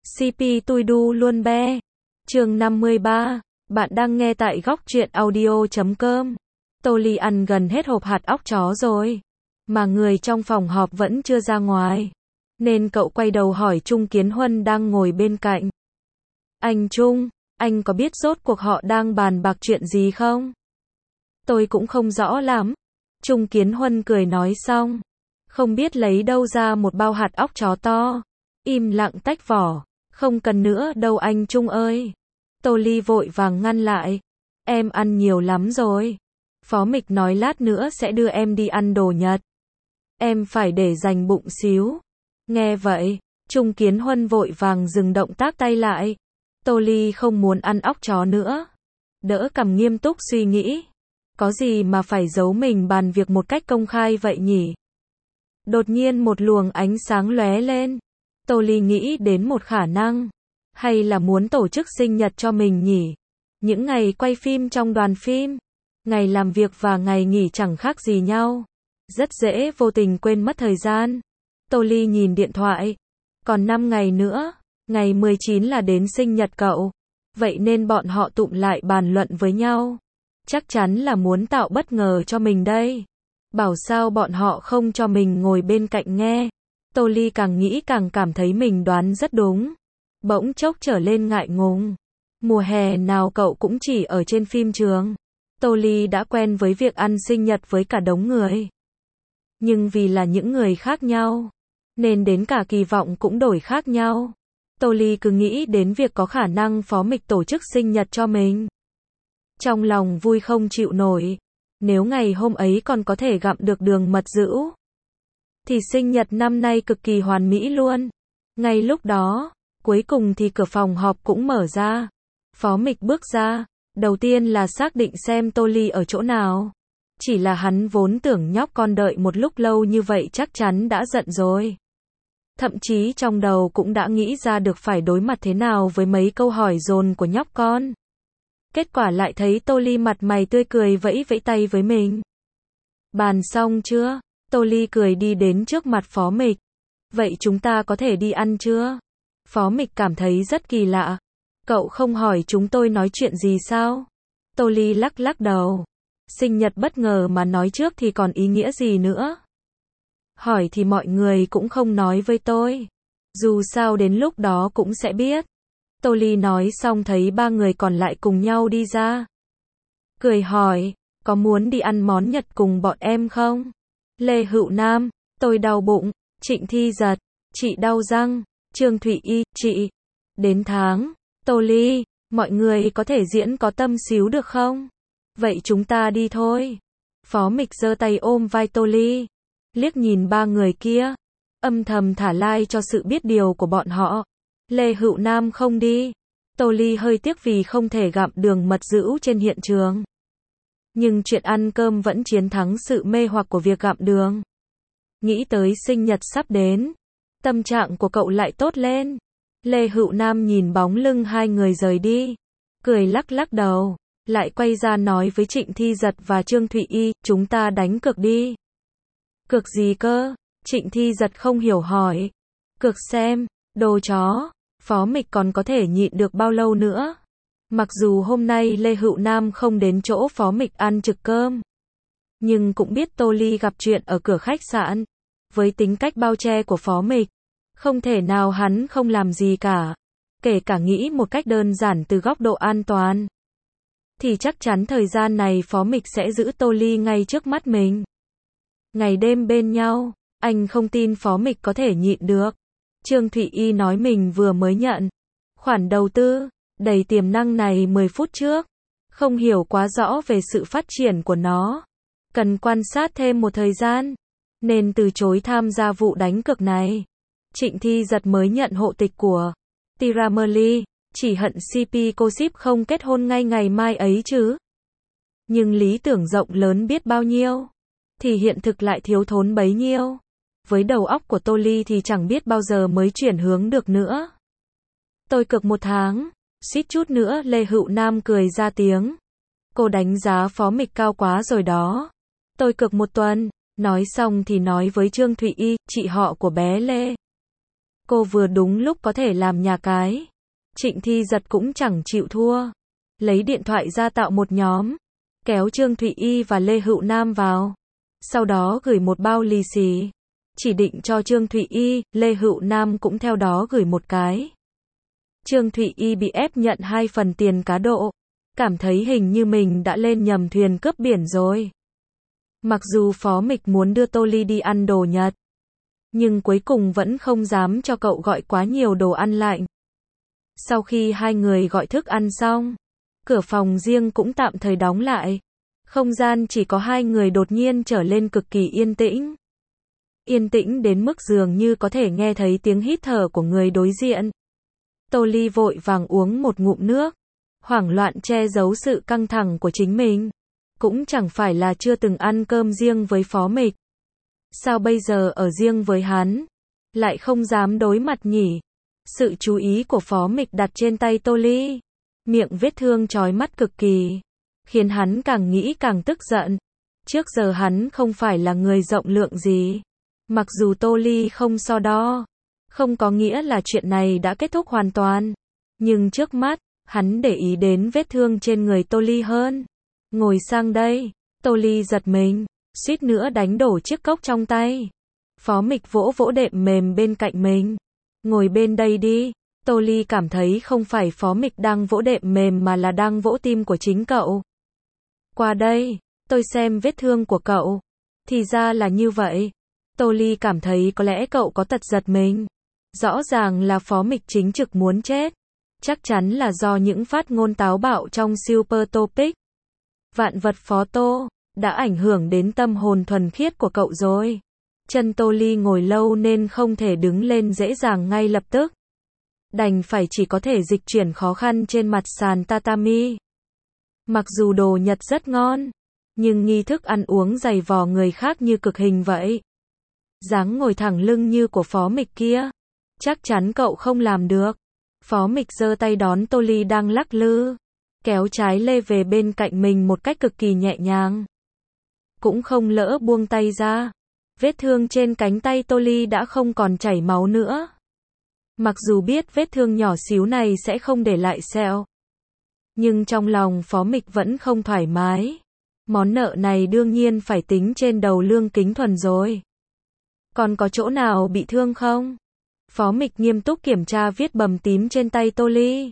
CP tui đu luôn be. Chương 53. Bạn đang nghe tại góc truyện audio.com. Tô Ly ăn gần hết hộp hạt óc chó rồi, mà người trong phòng họp vẫn chưa ra ngoài, nên cậu quay đầu hỏi Trung Kiến Huân đang ngồi bên cạnh. Anh Trung, anh có biết rốt cuộc họ đang bàn bạc chuyện gì không? Tôi cũng không rõ lắm. Trung Kiến Huân cười nói xong, không biết lấy đâu ra một bao hạt óc chó to, im lặng tách vỏ. Không cần nữa đâu anh Trung ơi. Tô Ly vội vàng ngăn lại. Em ăn nhiều lắm rồi. Phó Mịch nói lát nữa sẽ đưa em đi ăn đồ Nhật. Em phải để dành bụng xíu. Nghe vậy, Trung Kiến Huân vội vàng dừng động tác tay lại. Tô Ly không muốn ăn óc chó nữa. Đỡ cằm nghiêm túc suy nghĩ. Có gì mà phải giấu mình bàn việc một cách công khai vậy nhỉ? Đột nhiên một luồng ánh sáng lóe lên. Tô Ly nghĩ đến một khả năng. Hay là muốn tổ chức sinh nhật cho mình nhỉ? Những ngày quay phim trong đoàn phim, ngày làm việc và ngày nghỉ chẳng khác gì nhau. Rất dễ vô tình quên mất thời gian. Tô Ly nhìn điện thoại. Còn 5 ngày nữa, ngày 19 là đến sinh nhật cậu. Vậy nên bọn họ tụm lại bàn luận với nhau. Chắc chắn là muốn tạo bất ngờ cho mình đây. Bảo sao bọn họ không cho mình ngồi bên cạnh nghe. Tô Ly càng nghĩ càng cảm thấy mình đoán rất đúng. Bỗng chốc trở lên ngại ngùng. Mùa hè nào cậu cũng chỉ ở trên phim trường. Tô Ly đã quen với việc ăn sinh nhật với cả đống người. Nhưng vì là những người khác nhau, nên đến cả kỳ vọng cũng đổi khác nhau. Tô Ly cứ nghĩ đến việc có khả năng Phó Mịch tổ chức sinh nhật cho mình. Trong lòng vui không chịu nổi. Nếu ngày hôm ấy còn có thể gặm được đường mật dữ, thì sinh nhật năm nay cực kỳ hoàn mỹ luôn. Ngay lúc đó, cuối cùng thì cửa phòng họp cũng mở ra. Phó Mịch bước ra, đầu tiên là xác định xem Tô Ly ở chỗ nào. Chỉ là hắn vốn tưởng nhóc con đợi một lúc lâu như vậy chắc chắn đã giận rồi. Thậm chí trong đầu cũng đã nghĩ ra được phải đối mặt thế nào với mấy câu hỏi dồn của nhóc con. Kết quả lại thấy Tô Ly mặt mày tươi cười vẫy vẫy tay với mình. Bàn xong chưa? Tô Ly cười đi đến trước mặt Phó Mịch. Vậy chúng ta có thể đi ăn chưa? Phó Mịch cảm thấy rất kỳ lạ. Cậu không hỏi chúng tôi nói chuyện gì sao? Tô Ly lắc lắc đầu. Sinh nhật bất ngờ mà nói trước thì còn ý nghĩa gì nữa? Hỏi thì mọi người cũng không nói với tôi. Dù sao đến lúc đó cũng sẽ biết. Tô Ly nói xong thấy ba người còn lại cùng nhau đi ra. Cười hỏi, có muốn đi ăn món Nhật cùng bọn em không? Lê Hữu Nam, tôi đau bụng. Trịnh Thi Giật, chị đau răng. Trương Thụy Y, chị. Đến tháng. Tô Ly, mọi người có thể diễn có tâm xíu được không? Vậy chúng ta đi thôi. Phó Mịch giơ tay ôm vai Tô Ly. Liếc nhìn ba người kia. Âm thầm thả like cho sự biết điều của bọn họ. Lê Hữu Nam không đi. Tô Ly hơi tiếc vì không thể gặm đường mật dữ trên hiện trường. Nhưng chuyện ăn cơm vẫn chiến thắng sự mê hoặc của việc gặm đường. Nghĩ tới sinh nhật sắp đến, tâm trạng của cậu lại tốt lên. Lê Hữu Nam nhìn bóng lưng hai người rời đi, cười lắc lắc đầu, lại quay ra nói với Trịnh Thi Giật và Trương Thụy Y, chúng ta đánh cược đi. Cược gì cơ? Trịnh Thi Giật không hiểu hỏi. Cược xem, đồ chó, Phó Mịch còn có thể nhịn được bao lâu nữa. Mặc dù hôm nay Lê Hữu Nam không đến chỗ Phó Mịch ăn trực cơm, nhưng cũng biết Tô Ly gặp chuyện ở cửa khách sạn. Với tính cách bao che của Phó Mịch, không thể nào hắn không làm gì cả. Kể cả nghĩ một cách đơn giản từ góc độ an toàn, thì chắc chắn thời gian này Phó Mịch sẽ giữ Tô Ly ngay trước mắt mình. Ngày đêm bên nhau, anh không tin Phó Mịch có thể nhịn được. Trương Thụy Y nói mình vừa mới nhận khoản đầu tư đầy tiềm năng này 10 phút trước. Không hiểu quá rõ về sự phát triển của nó. Cần quan sát thêm một thời gian, nên từ chối tham gia vụ đánh cược này. Trịnh Thi Giật mới nhận hộ tịch của Tiramali, chỉ hận CP cô ship không kết hôn ngay ngày mai ấy chứ. Nhưng lý tưởng rộng lớn biết bao nhiêu, thì hiện thực lại thiếu thốn bấy nhiêu. Với đầu óc của Tô Ly thì chẳng biết bao giờ mới chuyển hướng được nữa. Tôi cược 1 tháng, suýt chút nữa Lê Hữu Nam cười ra tiếng. Cô đánh giá Phó Mịch cao quá rồi đó. Tôi cược 1 tuần. Nói xong thì nói với Trương Thụy Y, chị họ của bé Lê. Cô vừa đúng lúc có thể làm nhà cái. Trịnh Thi Giật cũng chẳng chịu thua. Lấy điện thoại ra tạo một nhóm. Kéo Trương Thụy Y và Lê Hữu Nam vào. Sau đó gửi một bao lì xì. Chỉ định cho Trương Thụy Y, Lê Hữu Nam cũng theo đó gửi một cái. Trương Thụy Y bị ép nhận 2 phần tiền cá độ. Cảm thấy hình như mình đã lên nhầm thuyền cướp biển rồi. Mặc dù Phó Mịch muốn đưa Tô Ly đi ăn đồ Nhật, nhưng cuối cùng vẫn không dám cho cậu gọi quá nhiều đồ ăn lạnh. Sau khi hai người gọi thức ăn xong, cửa phòng riêng cũng tạm thời đóng lại. Không gian chỉ có hai người đột nhiên trở lên cực kỳ yên tĩnh. Yên tĩnh đến mức dường như có thể nghe thấy tiếng hít thở của người đối diện. Tô Ly vội vàng uống một ngụm nước, hoảng loạn che giấu sự căng thẳng của chính mình. Cũng chẳng phải là chưa từng ăn cơm riêng với Phó Mịch. Sao bây giờ ở riêng với hắn, lại không dám đối mặt nhỉ? Sự chú ý của Phó Mịch đặt trên tay Tô Ly. Miệng vết thương chói mắt cực kỳ, khiến hắn càng nghĩ càng tức giận. Trước giờ hắn không phải là người rộng lượng gì. Mặc dù Tô Ly không so đo, không có nghĩa là chuyện này đã kết thúc hoàn toàn. Nhưng trước mắt, hắn để ý đến vết thương trên người Tô Ly hơn. Ngồi sang đây. Tô Ly giật mình, suýt nữa đánh đổ chiếc cốc trong tay. Phó Mịch vỗ vỗ đệm mềm bên cạnh mình. Ngồi bên đây đi. Tô Ly cảm thấy không phải Phó Mịch đang vỗ đệm mềm mà là đang vỗ tim của chính cậu. Qua đây, tôi xem vết thương của cậu. Thì ra là như vậy. Tô Ly cảm thấy có lẽ cậu có tật giật mình. Rõ ràng là Phó Mịch chính trực muốn chết. Chắc chắn là do những phát ngôn táo bạo trong Super Topic. Vạn vật Phó Tô đã ảnh hưởng đến tâm hồn thuần khiết của cậu rồi. Chân Tô Ly ngồi lâu nên không thể đứng lên dễ dàng ngay lập tức. Đành phải chỉ có thể dịch chuyển khó khăn trên mặt sàn tatami. Mặc dù đồ Nhật rất ngon, nhưng nghi thức ăn uống dày vò người khác như cực hình vậy. Dáng ngồi thẳng lưng như của Phó Mịch kia, chắc chắn cậu không làm được. Phó Mịch giơ tay đón Tô Ly đang lắc lư, kéo trái lê về bên cạnh mình một cách cực kỳ nhẹ nhàng. Cũng không lỡ buông tay ra. Vết thương trên cánh tay Tô Ly đã không còn chảy máu nữa. Mặc dù biết vết thương nhỏ xíu này sẽ không để lại sẹo, nhưng trong lòng Phó Mịch vẫn không thoải mái. Món nợ này đương nhiên phải tính trên đầu Lương Kính Thuần rồi. Còn có chỗ nào bị thương không? Phó Mịch nghiêm túc kiểm tra vết bầm tím trên tay Tô Ly.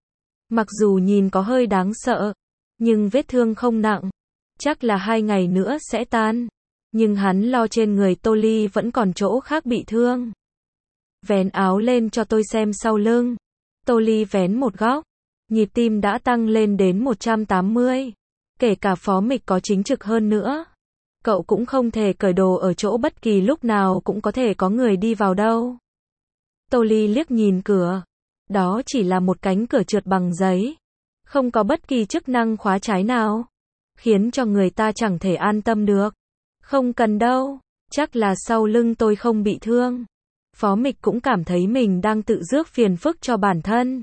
Mặc dù nhìn có hơi đáng sợ, nhưng vết thương không nặng. Chắc là 2 ngày nữa sẽ tan. Nhưng hắn lo trên người Tô Ly vẫn còn chỗ khác bị thương. Vén áo lên cho tôi xem sau lưng. Tô Ly vén một góc. Nhịp tim đã tăng lên đến 180. Kể cả Phó Mịch có chính trực hơn nữa, cậu cũng không thể cởi đồ ở chỗ bất kỳ lúc nào cũng có thể có người đi vào đâu. Tô Ly liếc nhìn cửa. Đó chỉ là một cánh cửa trượt bằng giấy. Không có bất kỳ chức năng khóa trái nào. Khiến cho người ta chẳng thể an tâm được. Không cần đâu. Chắc là sau lưng tôi không bị thương. Phó Mịch cũng cảm thấy mình đang tự rước phiền phức cho bản thân.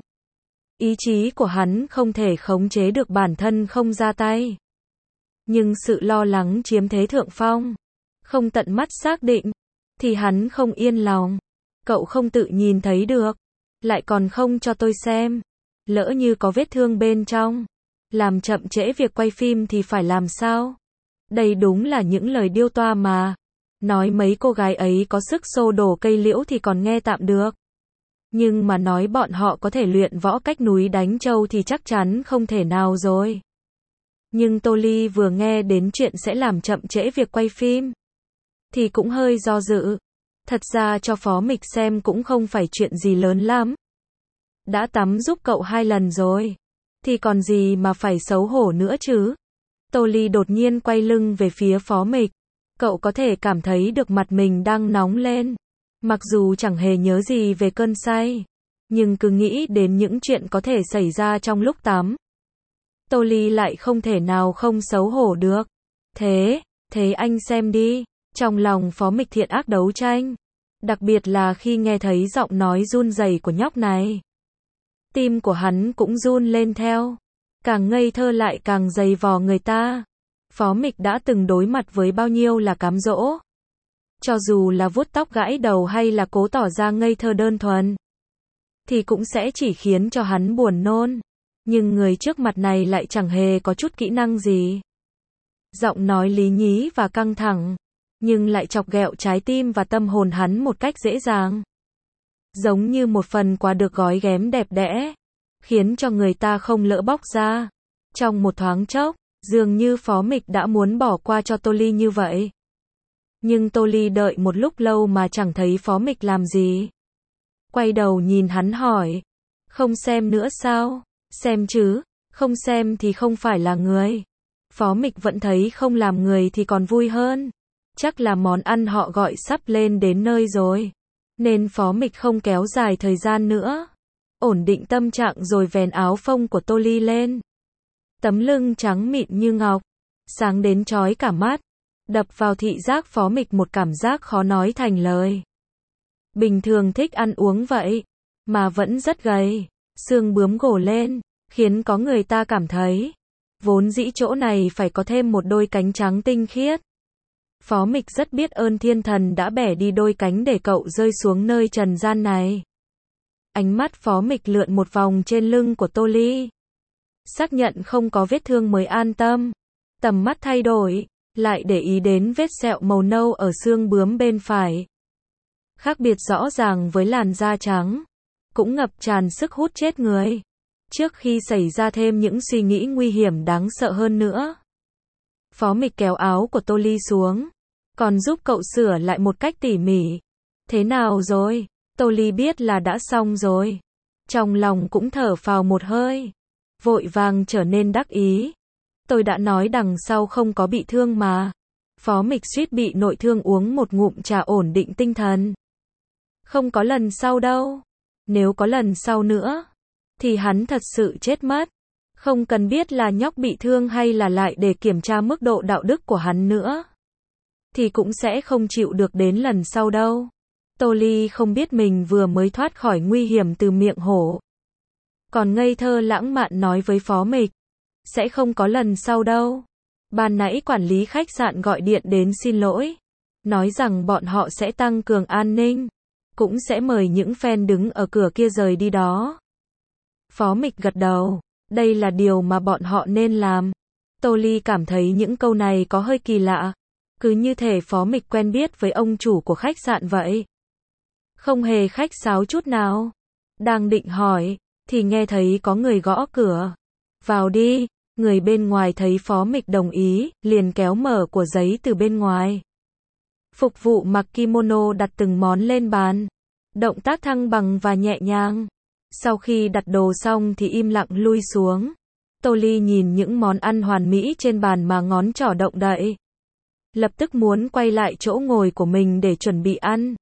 Ý chí của hắn không thể khống chế được bản thân không ra tay. Nhưng sự lo lắng chiếm thế thượng phong. Không tận mắt xác định, thì hắn không yên lòng. Cậu không tự nhìn thấy được, lại còn không cho tôi xem. Lỡ như có vết thương bên trong, làm chậm trễ việc quay phim thì phải làm sao? Đây đúng là những lời điêu toa mà. Nói mấy cô gái ấy có sức xô đổ cây liễu thì còn nghe tạm được. Nhưng mà nói bọn họ có thể luyện võ cách núi đánh trâu thì chắc chắn không thể nào rồi. Nhưng Tô Ly vừa nghe đến chuyện sẽ làm chậm trễ việc quay phim, thì cũng hơi do dự. Thật ra cho Phó Mịch xem cũng không phải chuyện gì lớn lắm. Đã tắm giúp cậu 2 lần rồi, thì còn gì mà phải xấu hổ nữa chứ. Tô Ly đột nhiên quay lưng về phía Phó Mịch. Cậu có thể cảm thấy được mặt mình đang nóng lên. Mặc dù chẳng hề nhớ gì về cơn say, nhưng cứ nghĩ đến những chuyện có thể xảy ra trong lúc tắm. Tô Ly lại không thể nào không xấu hổ được. Thế anh xem đi. Trong lòng Phó Mịch thiện ác đấu tranh. Đặc biệt là khi nghe thấy giọng nói run rẩy của nhóc này. Tim của hắn cũng run lên theo. Càng ngây thơ lại càng dày vò người ta. Phó Mịch đã từng đối mặt với bao nhiêu là cám dỗ. Cho dù là vuốt tóc gãi đầu hay là cố tỏ ra ngây thơ đơn thuần, thì cũng sẽ chỉ khiến cho hắn buồn nôn. Nhưng người trước mặt này lại chẳng hề có chút kỹ năng gì. Giọng nói lý nhí và căng thẳng, nhưng lại chọc ghẹo trái tim và tâm hồn hắn một cách dễ dàng. Giống như một phần quà được gói ghém đẹp đẽ, khiến cho người ta không lỡ bóc ra. Trong một thoáng chốc, dường như Phó Mịch đã muốn bỏ qua cho Tô Ly như vậy. Nhưng Tô Ly đợi một lúc lâu mà chẳng thấy Phó Mịch làm gì. Quay đầu nhìn hắn hỏi, không xem nữa sao? Xem chứ, không xem thì không phải là người. Phó Mịch vẫn thấy không làm người thì còn vui hơn. Chắc là món ăn họ gọi sắp lên đến nơi rồi, nên Phó Mịch không kéo dài thời gian nữa. Ổn định tâm trạng rồi vén áo phông của Tô Ly lên. Tấm lưng trắng mịn như ngọc, sáng đến chói cả mắt, đập vào thị giác Phó Mịch một cảm giác khó nói thành lời. Bình thường thích ăn uống vậy, mà vẫn rất gầy, xương bướm gồ lên, khiến có người ta cảm thấy, vốn dĩ chỗ này phải có thêm một đôi cánh trắng tinh khiết. Phó Mịch rất biết ơn thiên thần đã bẻ đi đôi cánh để cậu rơi xuống nơi trần gian này. Ánh mắt Phó Mịch lượn một vòng trên lưng của Tô Ly. Xác nhận không có vết thương mới an tâm. Tầm mắt thay đổi, lại để ý đến vết sẹo màu nâu ở xương bướm bên phải. Khác biệt rõ ràng với làn da trắng, cũng ngập tràn sức hút chết người. Trước khi xảy ra thêm những suy nghĩ nguy hiểm đáng sợ hơn nữa, Phó Mịch kéo áo của Tô Ly xuống, còn giúp cậu sửa lại một cách tỉ mỉ. Thế nào rồi? Tô Ly biết là đã xong rồi. Trong lòng cũng thở phào một hơi, vội vàng trở nên đắc ý. Tôi đã nói đằng sau không có bị thương mà. Phó Mịch suýt bị nội thương uống một ngụm trà ổn định tinh thần. Không có lần sau đâu. Nếu có lần sau nữa, thì hắn thật sự chết mất. Không cần biết là nhóc bị thương hay là lại để kiểm tra mức độ đạo đức của hắn nữa, thì cũng sẽ không chịu được đến lần sau đâu. Tô Ly không biết mình vừa mới thoát khỏi nguy hiểm từ miệng hổ, còn ngây thơ lãng mạn nói với Phó Mịch, sẽ không có lần sau đâu. Ban nãy quản lý khách sạn gọi điện đến xin lỗi, nói rằng bọn họ sẽ tăng cường an ninh, cũng sẽ mời những fan đứng ở cửa kia rời đi đó. Phó Mịch gật đầu, đây là điều mà bọn họ nên làm. Tô Ly cảm thấy những câu này có hơi kỳ lạ, cứ như thể Phó Mịch quen biết với ông chủ của khách sạn vậy. Không hề khách sáo chút nào. Đang định hỏi, thì nghe thấy có người gõ cửa. Vào đi. Người bên ngoài thấy Phó Mịch đồng ý, liền kéo mở của giấy từ bên ngoài. Phục vụ mặc kimono đặt từng món lên bàn. Động tác thăng bằng và nhẹ nhàng. Sau khi đặt đồ xong thì im lặng lui xuống. Tô Ly nhìn những món ăn hoàn mỹ trên bàn mà ngón trỏ động đậy. Lập tức muốn quay lại chỗ ngồi của mình để chuẩn bị ăn.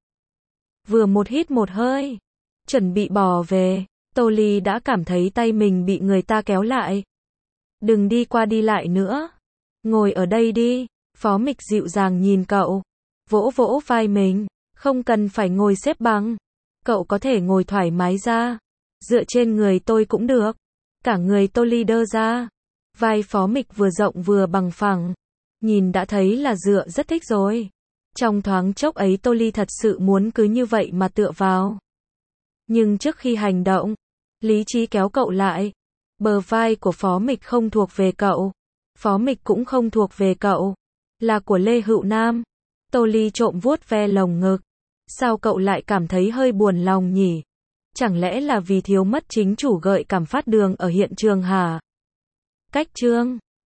Vừa một hít một hơi, chuẩn bị bỏ về, Tô Ly đã cảm thấy tay mình bị người ta kéo lại. Đừng đi qua đi lại nữa. Ngồi ở đây đi. Phó Mịch dịu dàng nhìn cậu, vỗ vỗ vai mình. Không cần phải ngồi xếp bằng. Cậu có thể ngồi thoải mái ra. Dựa trên người tôi cũng được. Cả người Tô Ly đơ ra. Vai Phó Mịch vừa rộng vừa bằng phẳng. Nhìn đã thấy là dựa rất thích rồi. Trong thoáng chốc ấy Tô Ly thật sự muốn cứ như vậy mà tựa vào. Nhưng trước khi hành động, lý trí kéo cậu lại. Bờ vai của Phó Mịch không thuộc về cậu. Phó Mịch cũng không thuộc về cậu. Là của Lê Hữu Nam. Tô Ly trộm vuốt ve lồng ngực. Sao cậu lại cảm thấy hơi buồn lòng nhỉ? Chẳng lẽ là vì thiếu mất chính chủ gợi cảm phát đường ở hiện trường hả? Cách chương